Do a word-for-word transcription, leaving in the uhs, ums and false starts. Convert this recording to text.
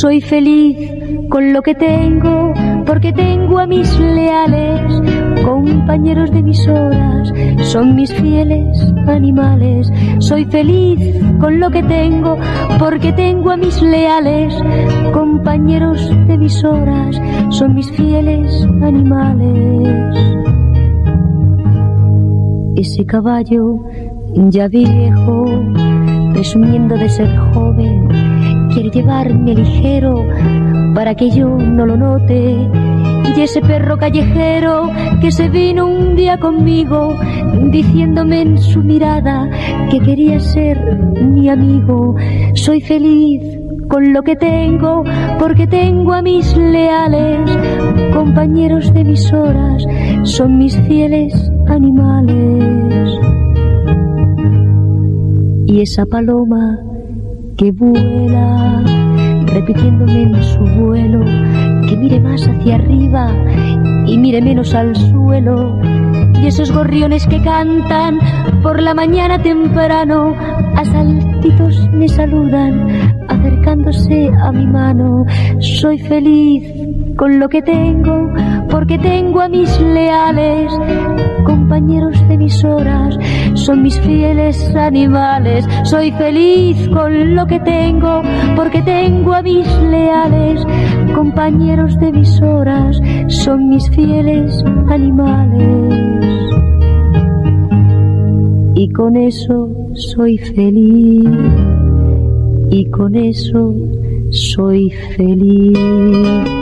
Soy feliz con lo que tengo, porque tengo a mis leales compañeros de mis horas, son mis fieles animales. Soy feliz con lo que tengo, porque tengo a mis leales compañeros de mis horas, son mis fieles animales. Ese caballo ya viejo, presumiendo de ser joven, quiere llevarme ligero para que yo no lo note. Y ese perro callejero que se vino un día conmigo, diciéndome en su mirada que quería ser mi amigo. Soy feliz con lo que tengo, porque tengo a mis leales compañeros de mis horas, son mis fieles animales. Y esa paloma que vuela, repitiéndome en su vuelo que mire más hacia arriba y mire menos al suelo. Y esos gorriones que cantan por la mañana temprano, a saltitos me saludan acercándose a mi mano. Soy feliz con lo que tengo, porque tengo a mis leales compañeros de mis horas, son mis fieles animales. Soy feliz con lo que tengo, porque tengo a mis leales compañeros de mis horas, son mis fieles animales. Y con eso soy feliz, y con eso soy feliz.